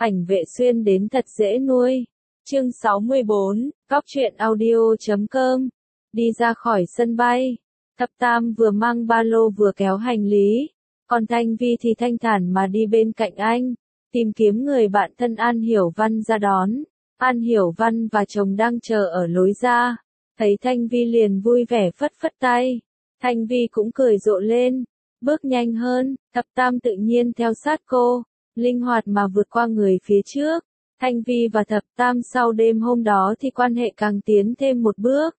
Ảnh vệ xuyên đến thật dễ nuôi. Chương 64, Cóc truyện audio.com. Đi ra khỏi sân bay, Thập Tam vừa mang ba lô vừa kéo hành lý, còn Thanh Vi thì thanh thản mà đi bên cạnh anh, tìm kiếm người bạn thân An Hiểu Văn ra đón. An Hiểu Văn và chồng đang chờ ở lối ra, thấy Thanh Vi liền vui vẻ phất phất tay. Thanh Vi cũng cười rộ lên, bước nhanh hơn, Thập Tam tự nhiên theo sát cô, linh hoạt mà vượt qua người phía trước. Thanh Vi và Thập Tam sau đêm hôm đó thì quan hệ càng tiến thêm một bước.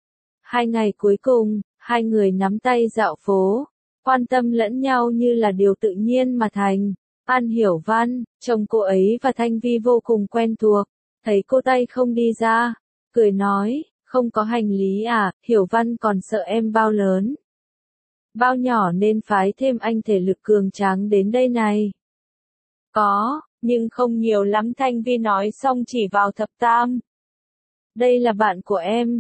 2 ngày cuối cùng, hai người nắm tay dạo phố, quan tâm lẫn nhau như là điều tự nhiên mà thành. An Hiểu Văn, chồng cô ấy và Thanh Vi vô cùng quen thuộc, thấy cô tay không đi ra, cười nói, không có hành lý à, Hiểu Văn còn sợ em bao lớn, bao nhỏ nên phái thêm anh thể lực cường tráng đến đây này. Có, nhưng không nhiều lắm, Thanh Vi nói xong chỉ vào Thập Tam. Đây là bạn của em.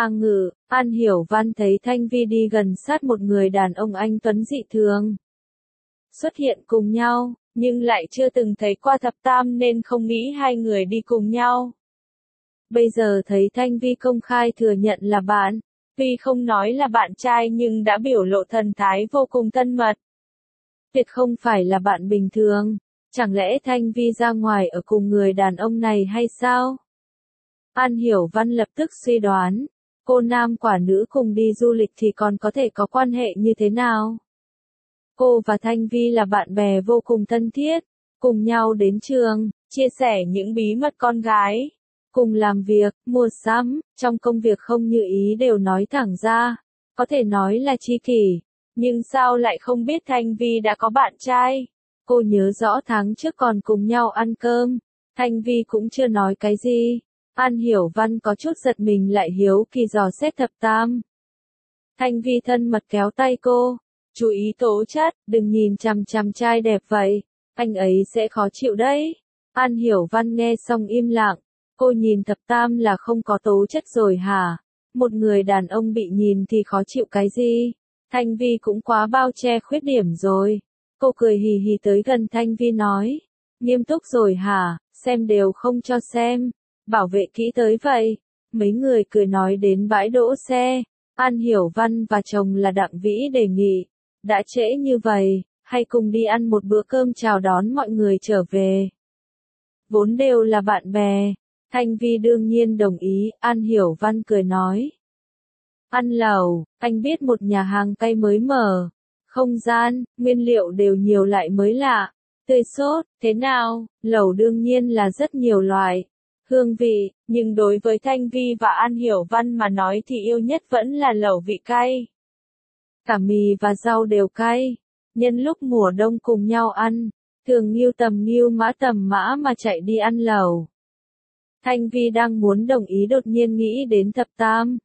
An Hiểu Văn thấy Thanh Vi đi gần sát một người đàn ông anh tuấn dị thường. Xuất hiện cùng nhau, nhưng lại chưa từng thấy qua Thập Tam nên không nghĩ hai người đi cùng nhau. Bây giờ thấy Thanh Vi công khai thừa nhận là bạn, tuy không nói là bạn trai nhưng đã biểu lộ thần thái vô cùng thân mật. Tuyệt không phải là bạn bình thường, chẳng lẽ Thanh Vi ra ngoài ở cùng người đàn ông này hay sao? An Hiểu Văn lập tức suy đoán, cô nam quả nữ cùng đi du lịch thì còn có thể có quan hệ như thế nào? Cô và Thanh Vi là bạn bè vô cùng thân thiết, cùng nhau đến trường, chia sẻ những bí mật con gái, cùng làm việc, mua sắm, trong công việc không như ý đều nói thẳng ra, có thể nói là tri kỷ, nhưng sao lại không biết Thanh Vi đã có bạn trai? Cô nhớ rõ tháng trước còn cùng nhau ăn cơm, Thanh Vi cũng chưa nói cái gì. An Hiểu Văn có chút giật mình lại hiếu kỳ dò xét Thập Tam. Thanh Vi thân mật kéo tay cô, chú ý tố chất, đừng nhìn chằm chằm trai đẹp vậy, anh ấy sẽ khó chịu đấy. An Hiểu Văn nghe xong im lặng, cô nhìn Thập Tam là không có tố chất rồi hả? Một người đàn ông bị nhìn thì khó chịu cái gì? Thanh Vi cũng quá bao che khuyết điểm rồi. Cô cười hì hì tới gần Thanh Vi nói, nghiêm túc rồi hả, xem đều không cho xem. Bảo vệ kỹ tới vậy. Mấy người cười nói đến bãi đỗ xe. An Hiểu Văn và chồng là Đặng Vĩ đề nghị, đã trễ như vậy, hay cùng đi ăn một bữa cơm chào đón mọi người trở về. Vốn đều là bạn bè. Thanh Vi đương nhiên đồng ý. An Hiểu Văn cười nói, ăn lẩu, anh biết một nhà hàng cay mới mở, không gian, nguyên liệu đều nhiều lại mới lạ, tươi sốt, thế nào? Lẩu đương nhiên là rất nhiều loại, hương vị, nhưng đối với Thanh Vi và An Hiểu Văn mà nói thì yêu nhất vẫn là lẩu vị cay. Cả mì và rau đều cay. Nhân lúc mùa đông cùng nhau ăn, thường nghiêu tầm mã mà chạy đi ăn lẩu. Thanh Vi đang muốn đồng ý đột nhiên nghĩ đến Thập Tam.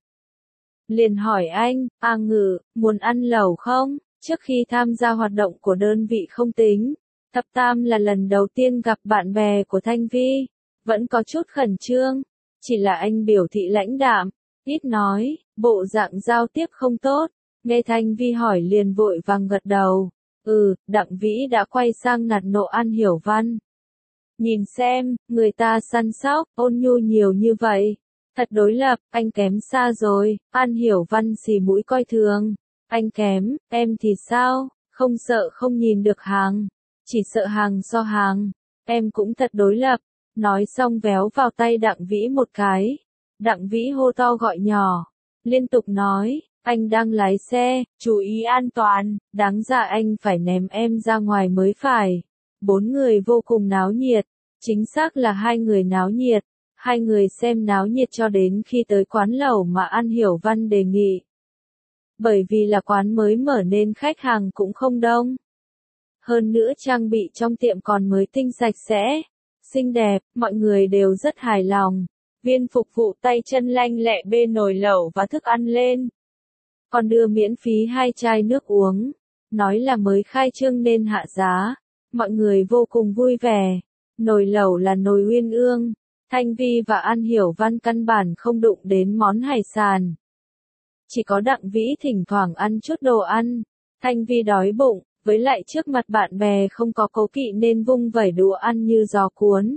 Liền hỏi anh, muốn ăn lẩu không? Trước khi tham gia hoạt động của đơn vị không tính, Thập Tam là lần đầu tiên gặp bạn bè của Thanh Vi. Vẫn có chút khẩn trương, chỉ là anh biểu thị lãnh đạm, ít nói, bộ dạng giao tiếp không tốt. Nghe Thanh Vi hỏi liền vội vàng gật đầu. Đặng Vĩ đã quay sang nạt nộ An Hiểu Văn. Nhìn xem, người ta săn sóc, ôn nhu nhiều như vậy. Thật đối lập, anh kém xa rồi. An Hiểu Văn xì mũi coi thường. Anh kém, em thì sao? Không sợ không nhìn được hàng, chỉ sợ hàng so hàng. Em cũng thật đối lập. Nói xong véo vào tay Đặng Vĩ một cái. Đặng Vĩ hô to gọi nhỏ, liên tục nói, anh đang lái xe, chú ý an toàn, đáng ra anh phải ném em ra ngoài mới phải. 4 người vô cùng náo nhiệt, chính xác là 2 người náo nhiệt. 2 người xem náo nhiệt cho đến khi tới quán lẩu mà An Hiểu Văn đề nghị. Bởi vì là quán mới mở nên khách hàng cũng không đông. Hơn nữa trang bị trong tiệm còn mới tinh sạch sẽ, xinh đẹp, mọi người đều rất hài lòng. Viên phục vụ tay chân lanh lẹ bê nồi lẩu và thức ăn lên. Còn đưa miễn phí 2 chai nước uống. Nói là mới khai trương nên hạ giá. Mọi người vô cùng vui vẻ. Nồi lẩu là nồi uyên ương. Thanh Vi và An Hiểu Văn căn bản không đụng đến món hải sản. Chỉ có Đặng Vĩ thỉnh thoảng ăn chút đồ ăn. Thanh Vi đói bụng, Với lại trước mặt bạn bè không có cố kỵ nên vung vẩy đũa ăn như gió cuốn.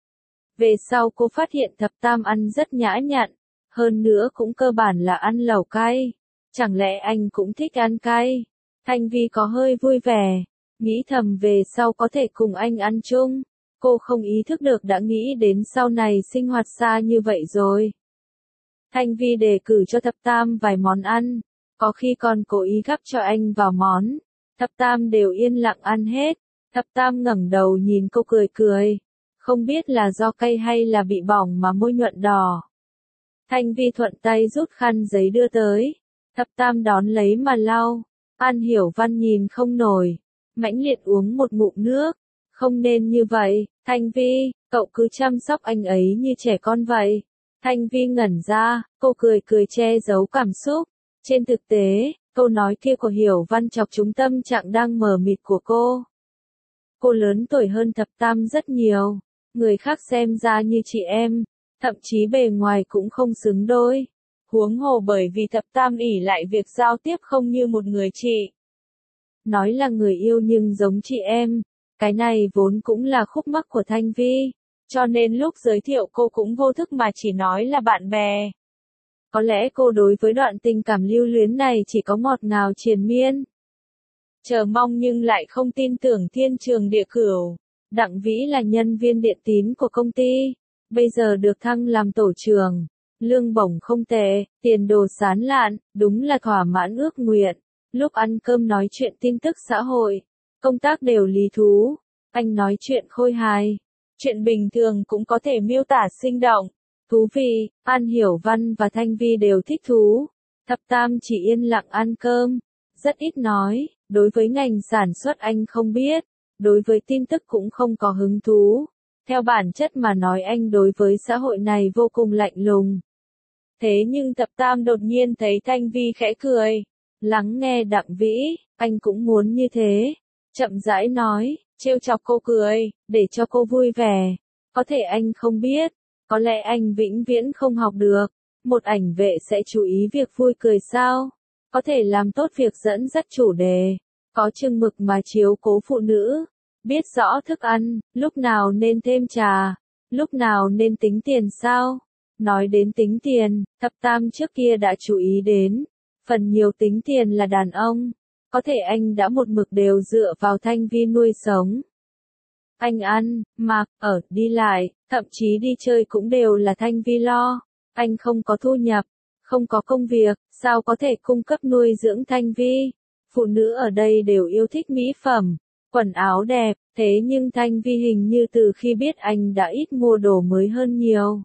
Về sau cô phát hiện Thập Tam ăn rất nhã nhặn, hơn nữa cũng cơ bản là ăn lẩu cay. Chẳng lẽ anh cũng thích ăn cay? Thanh Vi có hơi vui vẻ, nghĩ thầm về sau có thể cùng anh ăn chung. Cô không ý thức được đã nghĩ đến sau này sinh hoạt xa như vậy rồi. Thanh Vi đề cử cho Thập Tam vài món ăn, có khi còn cố ý gắp cho anh vào món. Thập Tam đều yên lặng ăn hết. Thập Tam ngẩng đầu nhìn cô cười cười. Không biết là do cay hay là bị bỏng mà môi nhuận đỏ. Thanh Vi thuận tay rút khăn giấy đưa tới. Thập Tam đón lấy mà lau. An Hiểu Văn nhìn không nổi. Mãnh liệt uống một ngụm nước. Không nên như vậy, Thanh Vi, cậu cứ chăm sóc anh ấy như trẻ con vậy. Thanh Vi ngẩn ra, cô cười cười che giấu cảm xúc. Trên thực tế, câu nói kia của Hiểu Văn chọc trúng tâm trạng đang mờ mịt của cô. Cô lớn tuổi hơn Thập Tam rất nhiều, người khác xem ra như chị em, thậm chí bề ngoài cũng không xứng đôi. Huống hồ bởi vì Thập Tam ỷ lại việc giao tiếp không như một người chị. Nói là người yêu nhưng giống chị em, cái này vốn cũng là khúc mắc của Thanh Vi, cho nên lúc giới thiệu cô cũng vô thức mà chỉ nói là bạn bè. Có lẽ cô đối với đoạn tình cảm lưu luyến này chỉ có ngọt ngào triền miên. Chờ mong nhưng lại không tin tưởng thiên trường địa cửu. Đặng Vĩ là nhân viên điện tín của công ty, bây giờ được thăng làm tổ trưởng, lương bổng không tệ, tiền đồ sán lạn, đúng là thỏa mãn ước nguyện. Lúc ăn cơm nói chuyện tin tức xã hội, công tác đều lý thú, anh nói chuyện khôi hài, chuyện bình thường cũng có thể miêu tả sinh động, thú vị. An Hiểu Văn và Thanh Vi đều thích thú. Thập Tam chỉ yên lặng ăn cơm, rất ít nói, đối với ngành sản xuất anh không biết, đối với tin tức cũng không có hứng thú. Theo bản chất mà nói anh đối với xã hội này vô cùng lạnh lùng. Thế nhưng Thập Tam đột nhiên thấy Thanh Vi khẽ cười. Lắng nghe Đặng Vĩ, anh cũng muốn như thế. Chậm rãi nói, trêu chọc cô cười, để cho cô vui vẻ. Có thể anh không biết, có lẽ anh vĩnh viễn không học được. Một ảnh vệ sẽ chú ý việc vui cười sao? Có thể làm tốt việc dẫn dắt chủ đề, có chừng mực mà chiếu cố phụ nữ, biết rõ thức ăn, lúc nào nên thêm trà, lúc nào nên tính tiền sao? Nói đến tính tiền, Thập Tam trước kia đã chú ý đến, phần nhiều tính tiền là đàn ông, có thể anh đã một mực đều dựa vào Thanh Vi nuôi sống. Anh ăn, mặc, ở, đi lại, thậm chí đi chơi cũng đều là Thanh Vi lo, anh không có thu nhập, không có công việc, sao có thể cung cấp nuôi dưỡng Thanh Vi? Phụ nữ ở đây đều yêu thích mỹ phẩm, quần áo đẹp, thế nhưng Thanh Vi hình như từ khi biết anh đã ít mua đồ mới hơn nhiều.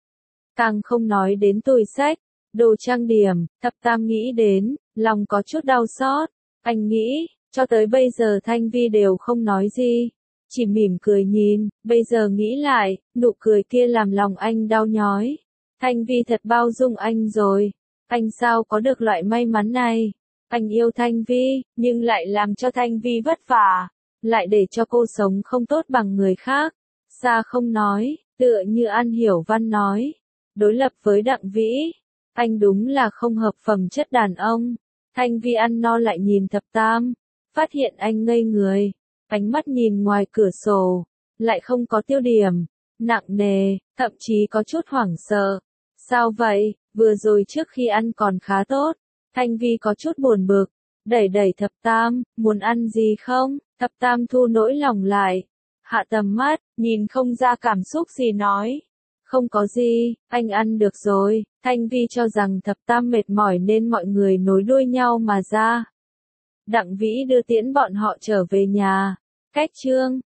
Càng không nói đến túi xách, đồ trang điểm. Thập Tam nghĩ đến, lòng có chút đau xót. Anh nghĩ, cho tới bây giờ Thanh Vi đều không nói gì, chỉ mỉm cười nhìn. Bây giờ nghĩ lại, nụ cười kia làm lòng anh đau nhói. Thanh Vi thật bao dung anh rồi. Anh sao có được loại may mắn này? Anh yêu Thanh Vi, nhưng lại làm cho Thanh Vi vất vả, lại để cho cô sống không tốt bằng người khác. Xa không nói, tựa như An Hiểu Văn nói, đối lập với Đặng Vĩ, anh đúng là không hợp phẩm chất đàn ông. Thanh Vi ăn no lại nhìn Thập Tam, phát hiện anh ngây người, ánh mắt nhìn ngoài cửa sổ, lại không có tiêu điểm, nặng nề, thậm chí có chút hoảng sợ. Sao vậy? Vừa rồi trước khi ăn còn khá tốt. Thanh Vi có chút buồn bực, đẩy đẩy Thập Tam, muốn ăn gì không? Thập Tam thu nỗi lòng lại, hạ tầm mắt, nhìn không ra cảm xúc gì nói. Không có gì, anh ăn được rồi. Thanh Vi cho rằng Thập Tam mệt mỏi nên mọi người nối đuôi nhau mà ra. Đặng Vĩ đưa tiễn bọn họ trở về nhà. Cách chương